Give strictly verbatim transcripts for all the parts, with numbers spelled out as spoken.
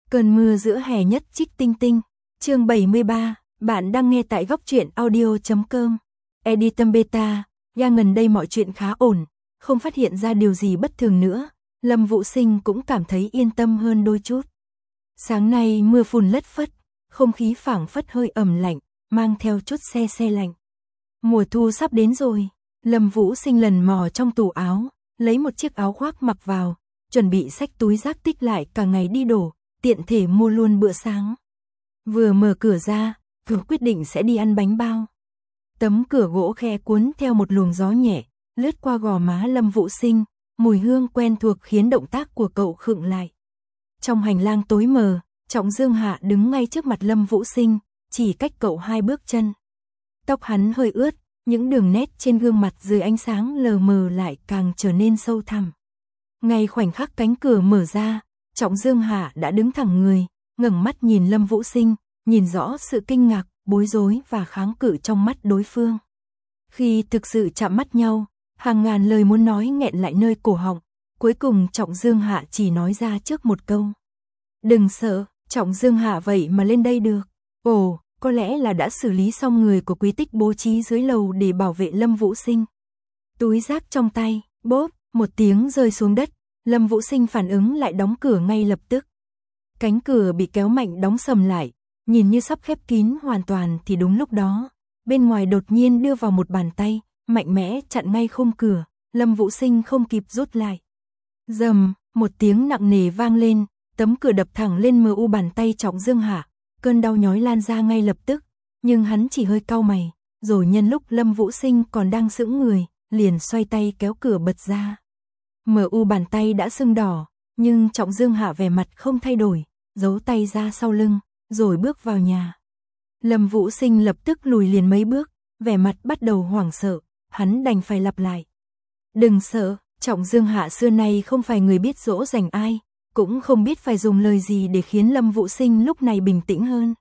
Cơn mưa giữa hè nhất trích tinh tinh. Chương bảy mươi ba, bạn đang nghe tại góc truyện audio chấm com. Editum Beta, ga gần đây mọi chuyện khá ổn, không phát hiện ra điều gì bất thường nữa. Lâm Vũ Sinh cũng cảm thấy yên tâm hơn đôi chút. Sáng nay mưa phùn lất phất, không khí phảng phất hơi ẩm lạnh, mang theo chút se se lạnh. Mùa thu sắp đến rồi. Lâm Vũ Sinh lần mò trong tủ áo, lấy một chiếc áo khoác mặc vào, chuẩn bị xách túi rác tích lại cả ngày đi đổ, tiện thể mua luôn bữa sáng. Vừa mở cửa ra, cứ quyết định sẽ đi ăn bánh bao. Tấm cửa gỗ khe cuốn theo một luồng gió nhẹ, lướt qua gò má Lâm Vũ Sinh, mùi hương quen thuộc khiến động tác của cậu khựng lại. Trong hành lang tối mờ, Trọng Dương Hạ đứng ngay trước mặt Lâm Vũ Sinh, chỉ cách cậu hai bước chân. Tóc hắn hơi ướt, những đường nét trên gương mặt dưới ánh sáng lờ mờ lại càng trở nên sâu thẳm. Ngay khoảnh khắc cánh cửa mở ra, Trọng Dương Hạ đã đứng thẳng người, ngẩng mắt nhìn Lâm Vũ Sinh, nhìn rõ sự kinh ngạc, bối rối và kháng cự trong mắt đối phương. Khi thực sự chạm mắt nhau, hàng ngàn lời muốn nói nghẹn lại nơi cổ họng, cuối cùng Trọng Dương Hạ chỉ nói ra trước một câu. Đừng sợ, Trọng Dương Hạ vậy mà lên đây được. Ồ, có lẽ là đã xử lý xong người của Quý Tích bố trí dưới lầu để bảo vệ Lâm Vũ Sinh. Túi rác trong tay, bốp, một tiếng rơi xuống đất, Lâm Vũ Sinh phản ứng lại đóng cửa ngay lập tức. Cánh cửa bị kéo mạnh đóng sầm lại, nhìn như sắp khép kín hoàn toàn thì đúng lúc đó, bên ngoài đột nhiên đưa vào một bàn tay, mạnh mẽ chặn ngay khung cửa, Lâm Vũ Sinh không kịp rút lại. Rầm, một tiếng nặng nề vang lên, tấm cửa đập thẳng lên mờ u bàn tay Trọng Dương Hạ, cơn đau nhói lan ra ngay lập tức, nhưng hắn chỉ hơi cau mày, rồi nhân lúc Lâm Vũ Sinh còn đang sững người, liền xoay tay kéo cửa bật ra. Mờ u bàn tay đã sưng đỏ, nhưng Trọng Dương Hạ vẻ mặt không thay đổi, giấu tay ra sau lưng, rồi bước vào nhà. Lâm Vũ Sinh lập tức lùi liền mấy bước, vẻ mặt bắt đầu hoảng sợ, hắn đành phải lặp lại. Đừng sợ, Trọng Dương Hạ xưa nay không phải người biết dỗ dành ai, cũng không biết phải dùng lời gì để khiến Lâm Vũ Sinh lúc này bình tĩnh hơn.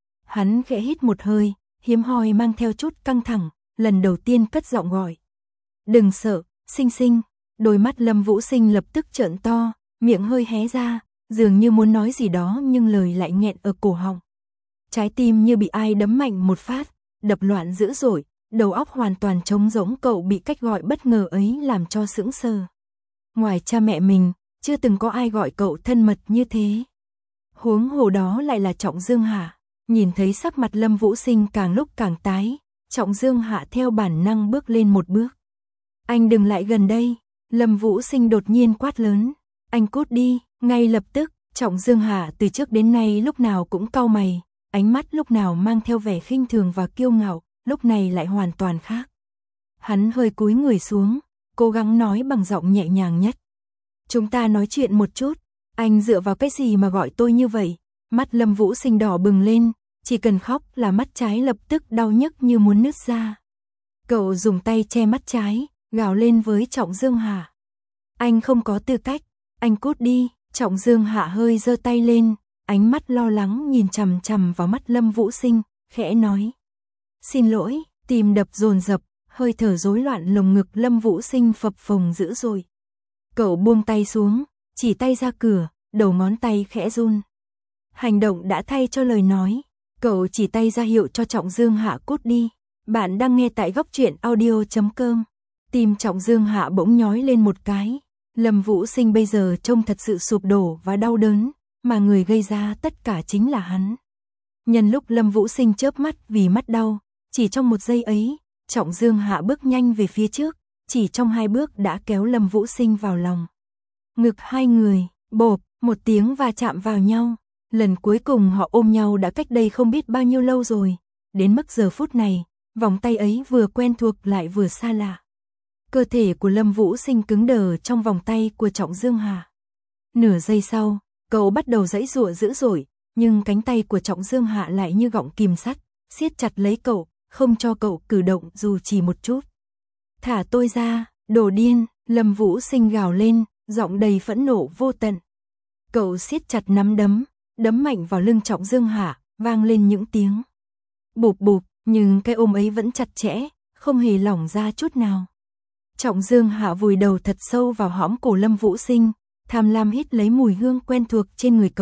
Hắn khẽ hít một hơi, hiếm hoi mang theo chút căng thẳng, lần đầu tiên cất giọng gọi. Đừng sợ, Sinh Sinh. Đôi mắt Lâm Vũ Sinh lập tức trợn to, miệng hơi hé ra, dường như muốn nói gì đó nhưng lời lại nghẹn ở cổ họng. Trái tim như bị ai đấm mạnh một phát, đập loạn dữ dội, đầu óc hoàn toàn trống rỗng, cậu bị cách gọi bất ngờ ấy làm cho sững sờ. Ngoài cha mẹ mình, chưa từng có ai gọi cậu thân mật như thế. Huống hồ đó lại là Trọng Dương Hạ. Nhìn thấy sắc mặt Lâm Vũ Sinh càng lúc càng tái, Trọng Dương Hạ theo bản năng bước lên một bước. Anh đừng lại gần đây. Lâm Vũ Sinh đột nhiên quát lớn. Anh cút đi. Ngay lập tức, Trọng Dương Hạ từ trước đến nay lúc nào cũng cau mày, ánh mắt lúc nào mang theo vẻ khinh thường và kiêu ngạo, lúc này lại hoàn toàn khác. Hắn hơi cúi người xuống, cố gắng nói bằng giọng nhẹ nhàng nhất. Chúng ta nói chuyện một chút, anh dựa vào cái gì mà gọi tôi như vậy? Mắt Lâm Vũ Sinh đỏ bừng lên, chỉ cần khóc là mắt trái lập tức đau nhức như muốn nứt ra. Cậu dùng tay che mắt trái, gào lên với Trọng Dương Hạ. Anh không có tư cách, anh cút đi. Trọng Dương Hạ hơi giơ tay lên, ánh mắt lo lắng nhìn chằm chằm vào mắt Lâm Vũ Sinh, khẽ nói. Xin lỗi, tim đập dồn dập, hơi thở rối loạn lồng ngực Lâm Vũ Sinh phập phồng dữ dội. Cậu buông tay xuống, chỉ tay ra cửa, đầu ngón tay khẽ run. Hành động đã thay cho lời nói, cậu chỉ tay ra hiệu cho Trọng Dương Hạ cút đi. Bạn đang nghe tại góc truyện audio chấm com. Tim Trọng Dương Hạ bỗng nhói lên một cái. Lâm Vũ Sinh bây giờ trông thật sự sụp đổ và đau đớn, mà người gây ra tất cả chính là hắn. Nhân lúc Lâm Vũ Sinh chớp mắt vì mắt đau, chỉ trong một giây ấy, Trọng Dương Hạ bước nhanh về phía trước, chỉ trong hai bước đã kéo Lâm Vũ Sinh vào lòng. Ngực hai người, bộp, một tiếng va chạm vào nhau. Lần cuối cùng họ ôm nhau đã cách đây không biết bao nhiêu lâu rồi, đến mức giờ phút này, vòng tay ấy vừa quen thuộc lại vừa xa lạ. Cơ thể của Lâm Vũ Sinh cứng đờ trong vòng tay của Trọng Dương Hạ. Nửa giây sau, cậu bắt đầu giãy giụa dữ dội, nhưng cánh tay của Trọng Dương Hạ lại như gọng kìm sắt, siết chặt lấy cậu, không cho cậu cử động dù chỉ một chút. Thả tôi ra, đồ điên, Lâm Vũ Sinh gào lên, giọng đầy phẫn nộ vô tận. Cậu siết chặt nắm đấm, đấm mạnh vào lưng Trọng Dương Hạ, vang lên những tiếng bụp bụp, nhưng cái ôm ấy vẫn chặt chẽ, không hề lỏng ra chút nào. Trọng Dương Hạ vùi đầu thật sâu vào hõm cổ Lâm Vũ Sinh, tham lam hít lấy mùi hương quen thuộc trên người cậu,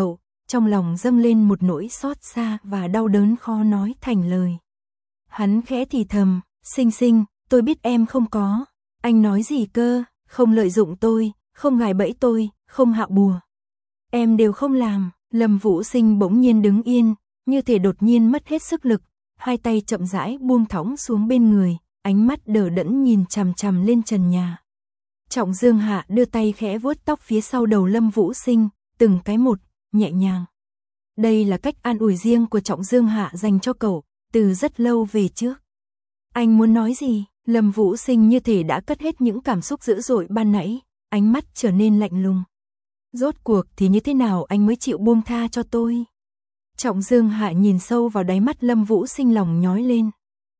trong lòng dâng lên một nỗi xót xa và đau đớn khó nói thành lời. Hắn khẽ thì thầm, Sinh Sinh, tôi biết em không có. Anh nói gì cơ, không lợi dụng tôi, không gài bẫy tôi, không hạ bùa. Em đều không làm. Lâm Vũ Sinh bỗng nhiên đứng yên, như thể đột nhiên mất hết sức lực, hai tay chậm rãi buông thõng xuống bên người, ánh mắt đờ đẫn nhìn chằm chằm lên trần nhà. Trọng Dương Hạ đưa tay khẽ vuốt tóc phía sau đầu Lâm Vũ Sinh, từng cái một, nhẹ nhàng. Đây là cách an ủi riêng của Trọng Dương Hạ dành cho cậu, từ rất lâu về trước. Anh muốn nói gì? Lâm Vũ Sinh như thể đã cất hết những cảm xúc dữ dội ban nãy, ánh mắt trở nên lạnh lùng. Rốt cuộc thì như thế nào anh mới chịu buông tha cho tôi? Trọng Dương Hạ nhìn sâu vào đáy mắt Lâm Vũ Sinh, lòng nhói lên.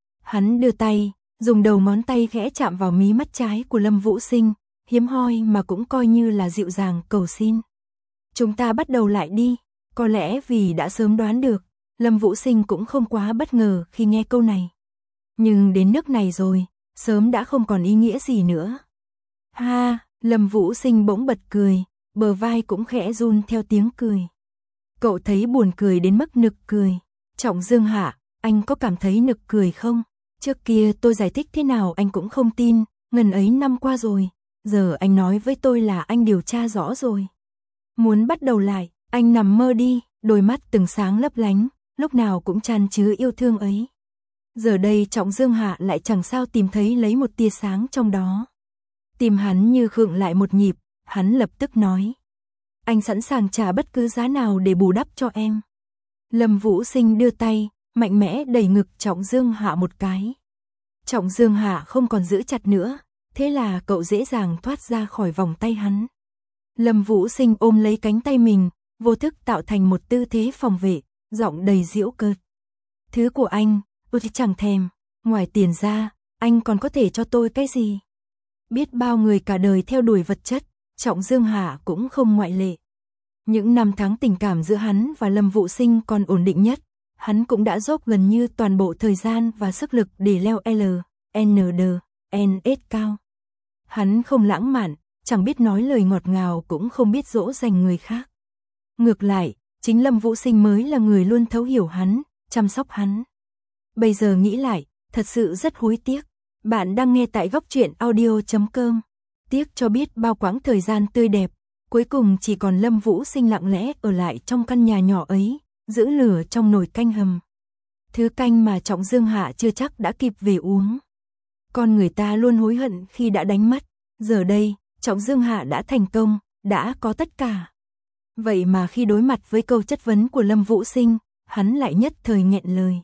Hắn đưa tay, dùng đầu ngón tay khẽ chạm vào mí mắt trái của Lâm Vũ Sinh, hiếm hoi mà cũng coi như là dịu dàng cầu xin. Chúng ta bắt đầu lại đi. Có lẽ vì đã sớm đoán được, Lâm Vũ Sinh cũng không quá bất ngờ khi nghe câu này. Nhưng đến nước này rồi, sớm đã không còn ý nghĩa gì nữa. Ha, Lâm Vũ Sinh bỗng bật cười, bờ vai cũng khẽ run theo tiếng cười. Cậu thấy buồn cười đến mức nực cười. Trọng Dương Hạ, anh có cảm thấy nực cười không? Trước kia tôi giải thích thế nào anh cũng không tin, ngần ấy năm qua rồi, giờ anh nói với tôi là anh điều tra rõ rồi. Muốn bắt đầu lại, anh nằm mơ đi, đôi mắt từng sáng lấp lánh, lúc nào cũng tràn chứa yêu thương ấy. Giờ đây Trọng Dương Hạ lại chẳng sao tìm thấy lấy một tia sáng trong đó. Tim hắn như khựng lại một nhịp, hắn lập tức nói. Anh sẵn sàng trả bất cứ giá nào để bù đắp cho em. Lâm Vũ Sinh đưa tay, mạnh mẽ đẩy ngực Trọng Dương Hạ một cái. Trọng Dương Hạ không còn giữ chặt nữa, thế là cậu dễ dàng thoát ra khỏi vòng tay hắn. Lâm Vũ Sinh ôm lấy cánh tay mình, vô thức tạo thành một tư thế phòng vệ, giọng đầy giễu cợt. Thứ của anh, tôi thì chẳng thèm, ngoài tiền ra, anh còn có thể cho tôi cái gì? Biết bao người cả đời theo đuổi vật chất, Trọng Dương Hạ cũng không ngoại lệ. Những năm tháng tình cảm giữa hắn và Lâm Vũ Sinh còn ổn định nhất, hắn cũng đã dốc gần như toàn bộ thời gian và sức lực để leo L, N D, N S cao. Hắn không lãng mạn, chẳng biết nói lời ngọt ngào, cũng không biết dỗ dành người khác. Ngược lại, chính Lâm Vũ Sinh mới là người luôn thấu hiểu hắn, chăm sóc hắn. Bây giờ nghĩ lại, thật sự rất hối tiếc. Bạn đang nghe tại góc truyện audio chấm com. Tiếc cho biết bao quãng thời gian tươi đẹp, cuối cùng chỉ còn Lâm Vũ Sinh lặng lẽ ở lại trong căn nhà nhỏ ấy, giữ lửa trong nồi canh hầm. Thứ canh mà Trọng Dương Hạ chưa chắc đã kịp về uống. Con người ta luôn hối hận khi đã đánh mất, giờ đây, Trọng Dương Hạ đã thành công, đã có tất cả. Vậy mà khi đối mặt với câu chất vấn của Lâm Vũ Sinh, hắn lại nhất thời nghẹn lời.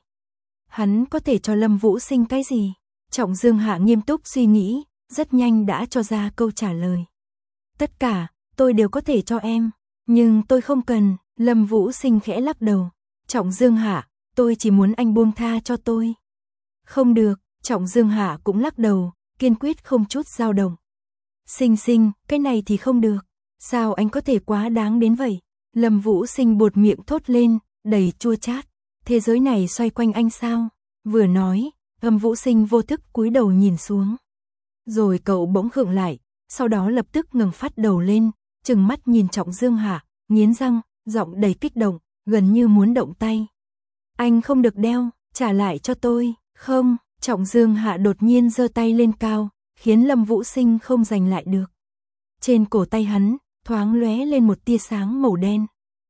Hắn có thể cho Lâm Vũ Sinh cái gì? Trọng Dương Hạ nghiêm túc suy nghĩ, rất nhanh đã cho ra câu trả lời. Tất cả, tôi đều có thể cho em, nhưng tôi không cần. Lâm Vũ Sinh khẽ lắc đầu. Trọng Dương Hạ, tôi chỉ muốn anh buông tha cho tôi. Không được, Trọng Dương Hạ cũng lắc đầu, kiên quyết không chút dao động. Sinh Sinh, cái này thì không được. Sao anh có thể quá đáng đến vậy? Lâm Vũ Sinh buột miệng thốt lên, đầy chua chát. Thế giới này xoay quanh anh sao? Vừa nói, Lâm Vũ Sinh vô thức cúi đầu nhìn xuống. Rồi cậu bỗng khựng lại, sau đó lập tức ngẩng phát đầu lên, trừng mắt nhìn Trọng Dương Hạ, nghiến răng, giọng đầy kích động, gần như muốn động tay. Anh không được đeo, trả lại cho tôi. Không, Trọng Dương Hạ đột nhiên giơ tay lên cao, khiến Lâm Vũ Sinh không giành lại được. Trên cổ tay hắn, thoáng lóe lên một tia sáng màu đen.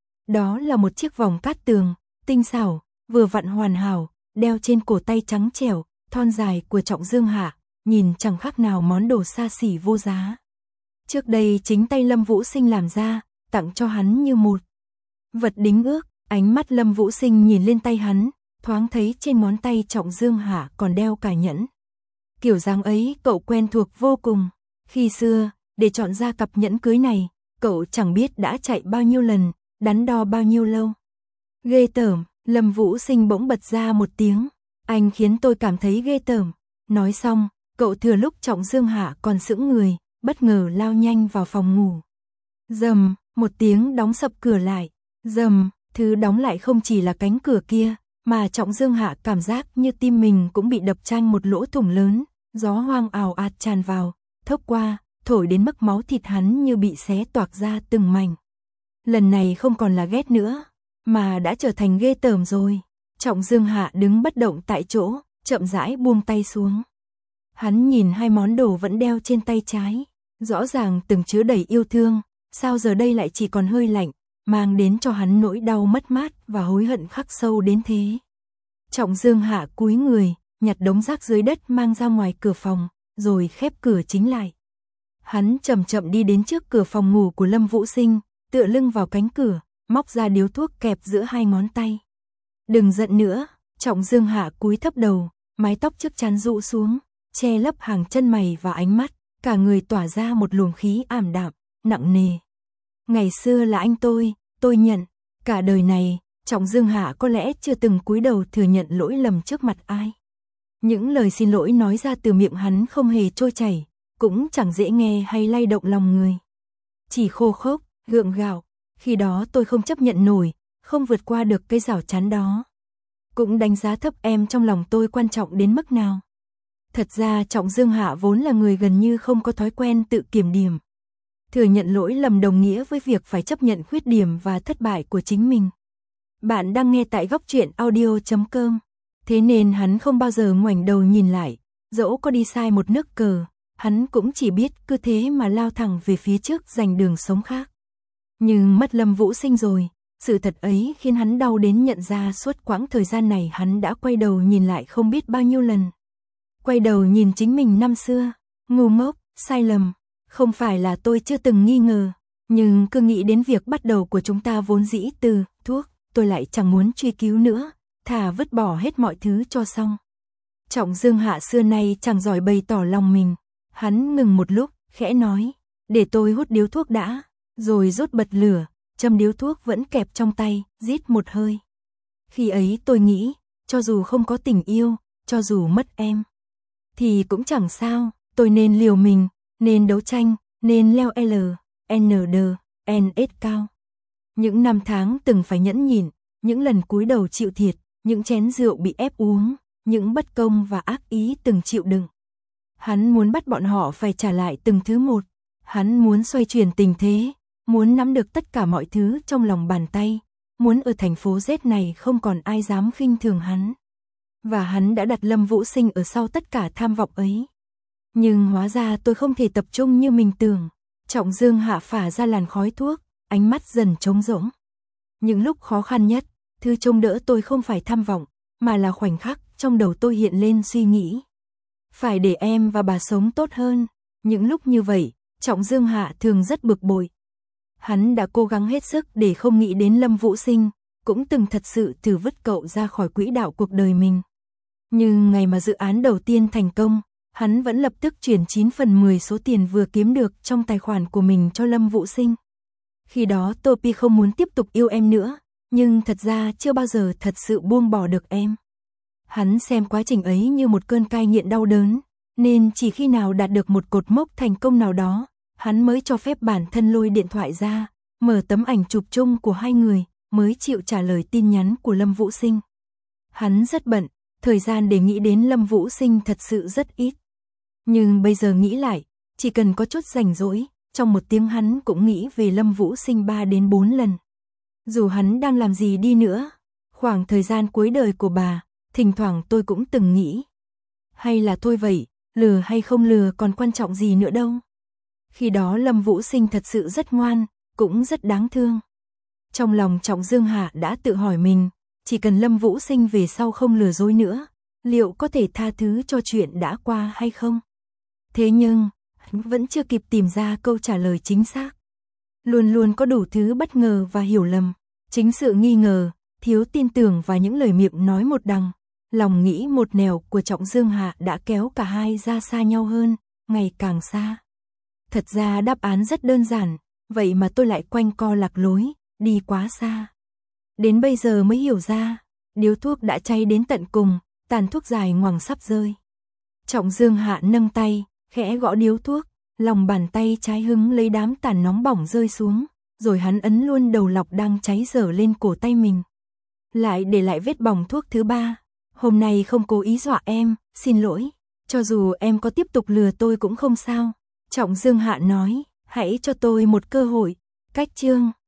Đó là một chiếc vòng cát tường, tinh xảo, vừa vặn hoàn hảo, đeo trên cổ tay trắng trẻo, thon dài của Trọng Dương Hạ, nhìn chẳng khác nào món đồ xa xỉ vô giá. Trước đây chính tay Lâm Vũ Sinh làm ra, tặng cho hắn như một vật đính ước. Ánh mắt Lâm Vũ Sinh nhìn lên tay hắn, thoáng thấy trên ngón tay Trọng Dương Hạ còn đeo cả nhẫn. Kiểu dáng ấy cậu quen thuộc vô cùng. Khi xưa, để chọn ra cặp nhẫn cưới này, cậu chẳng biết đã chạy bao nhiêu lần, đắn đo bao nhiêu lâu. Ghê tởm, Lâm Vũ Sinh bỗng bật ra một tiếng. Anh khiến tôi cảm thấy ghê tởm. Nói xong, cậu thừa lúc Trọng Dương Hạ còn sững người, bất ngờ lao nhanh vào phòng ngủ. Rầm, một tiếng đóng sập cửa lại. Rầm, thứ đóng lại không chỉ là cánh cửa kia, mà Trọng Dương Hạ cảm giác như tim mình cũng bị đập chanh một lỗ thủng lớn, gió hoang ào ạt tràn vào, thốc qua, thổi đến mức máu thịt hắn như bị xé toạc ra từng mảnh. Lần này không còn là ghét nữa, mà đã trở thành ghê tởm rồi. Trọng Dương Hạ đứng bất động tại chỗ, chậm rãi buông tay xuống. Hắn nhìn hai món đồ vẫn đeo trên tay trái, rõ ràng từng chứa đầy yêu thương, sao giờ đây lại chỉ còn hơi lạnh, mang đến cho hắn nỗi đau mất mát và hối hận khắc sâu đến thế. Trọng Dương Hạ cúi người, nhặt đống rác dưới đất mang ra ngoài cửa phòng, rồi khép cửa chính lại. Hắn chậm chậm đi đến trước cửa phòng ngủ của Lâm Vũ Sinh, tựa lưng vào cánh cửa, móc ra điếu thuốc kẹp giữa hai ngón tay. Đừng giận nữa, Trọng Dương Hạ cúi thấp đầu, mái tóc trước trán rũ xuống, che lấp hàng chân mày và ánh mắt, cả người tỏa ra một luồng khí ảm đạm, nặng nề. Ngày xưa là anh tôi, tôi nhận, cả đời này, Trọng Dương Hạ có lẽ chưa từng cúi đầu thừa nhận lỗi lầm trước mặt ai. Những lời xin lỗi nói ra từ miệng hắn không hề trôi chảy, cũng chẳng dễ nghe hay lay động lòng người. Chỉ khô khốc, gượng gạo, khi đó tôi không chấp nhận nổi, không vượt qua được cái rào chắn đó. Cũng đánh giá thấp em trong lòng tôi quan trọng đến mức nào. Thật ra Trọng Dương Hạ vốn là người gần như không có thói quen tự kiểm điểm. Thừa nhận lỗi lầm đồng nghĩa với việc phải chấp nhận khuyết điểm và thất bại của chính mình. Bạn đang nghe tại góc truyện audio chấm com. Thế nên hắn không bao giờ ngoảnh đầu nhìn lại, dẫu có đi sai một nước cờ, hắn cũng chỉ biết cứ thế mà lao thẳng về phía trước giành đường sống khác. Nhưng mất Lâm Vũ Sinh rồi, sự thật ấy khiến hắn đau đến nhận ra suốt quãng thời gian này hắn đã quay đầu nhìn lại không biết bao nhiêu lần. Quay đầu nhìn chính mình năm xưa, ngu ngốc, sai lầm, không phải là tôi chưa từng nghi ngờ, nhưng cứ nghĩ đến việc bắt đầu của chúng ta vốn dĩ từ thuốc, tôi lại chẳng muốn truy cứu nữa, thà vứt bỏ hết mọi thứ cho xong. Trọng Dương Hạ xưa nay chẳng giỏi bày tỏ lòng mình, hắn ngừng một lúc, khẽ nói, để tôi hút điếu thuốc đã, rồi rút bật lửa, châm điếu thuốc vẫn kẹp trong tay, rít một hơi. Khi ấy tôi nghĩ, cho dù không có tình yêu, cho dù mất em, thì cũng chẳng sao, tôi nên liều mình, nên đấu tranh, nên leo L, N D, N S cao. Những năm tháng từng phải nhẫn nhịn, những lần cúi đầu chịu thiệt, những chén rượu bị ép uống, những bất công và ác ý từng chịu đựng. Hắn muốn bắt bọn họ phải trả lại từng thứ một, hắn muốn xoay chuyển tình thế, muốn nắm được tất cả mọi thứ trong lòng bàn tay, muốn ở thành phố Z này không còn ai dám khinh thường hắn. Và hắn đã đặt Lâm Vũ Sinh ở sau tất cả tham vọng ấy. Nhưng hóa ra tôi không thể tập trung như mình tưởng. Trọng Dương Hạ phả ra làn khói thuốc, ánh mắt dần trống rỗng. Những lúc khó khăn nhất, thứ trông đỡ tôi không phải tham vọng, mà là khoảnh khắc trong đầu tôi hiện lên suy nghĩ. Phải để em và bà sống tốt hơn. Những lúc như vậy, Trọng Dương Hạ thường rất bực bội. Hắn đã cố gắng hết sức để không nghĩ đến Lâm Vũ Sinh, cũng từng thật sự thử vứt cậu ra khỏi quỹ đạo cuộc đời mình. Nhưng ngày mà dự án đầu tiên thành công, hắn vẫn lập tức chuyển chín phần mười số tiền vừa kiếm được trong tài khoản của mình cho Lâm Vũ Sinh. Khi đó Topi không muốn tiếp tục yêu em nữa, nhưng thật ra chưa bao giờ thật sự buông bỏ được em. Hắn xem quá trình ấy như một cơn cai nghiện đau đớn, nên chỉ khi nào đạt được một cột mốc thành công nào đó, hắn mới cho phép bản thân lôi điện thoại ra, mở tấm ảnh chụp chung của hai người, mới chịu trả lời tin nhắn của Lâm Vũ Sinh. Hắn rất bận, thời gian để nghĩ đến Lâm Vũ Sinh thật sự rất ít. Nhưng bây giờ nghĩ lại, chỉ cần có chút rảnh rỗi, trong một tiếng hắn cũng nghĩ về Lâm Vũ Sinh ba đến bốn lần. Dù hắn đang làm gì đi nữa, khoảng thời gian cuối đời của bà, thỉnh thoảng tôi cũng từng nghĩ. Hay là thôi vậy, lừa hay không lừa còn quan trọng gì nữa đâu. Khi đó Lâm Vũ Sinh thật sự rất ngoan, cũng rất đáng thương. Trong lòng Trọng Dương Hạ đã tự hỏi mình, chỉ cần Lâm Vũ Sinh về sau không lừa dối nữa, liệu có thể tha thứ cho chuyện đã qua hay không? Thế nhưng, vẫn chưa kịp tìm ra câu trả lời chính xác. Luôn luôn có đủ thứ bất ngờ và hiểu lầm, chính sự nghi ngờ, thiếu tin tưởng và những lời miệng nói một đằng, lòng nghĩ một nẻo của Trọng Dương Hạ đã kéo cả hai ra xa nhau hơn, ngày càng xa. Thật ra đáp án rất đơn giản, vậy mà tôi lại quanh co lạc lối, đi quá xa. Đến bây giờ mới hiểu ra, điếu thuốc đã cháy đến tận cùng, tàn thuốc dài ngoằng sắp rơi. Trọng Dương Hạ nâng tay, khẽ gõ điếu thuốc, lòng bàn tay trái hứng lấy đám tàn nóng bỏng rơi xuống, rồi hắn ấn luôn đầu lọc đang cháy dở lên cổ tay mình. Lại để lại vết bỏng thuốc thứ ba. Hôm nay không cố ý dọa em, xin lỗi. Cho dù em có tiếp tục lừa tôi cũng không sao. Trọng Dương Hạ nói, hãy cho tôi một cơ hội. Cách chương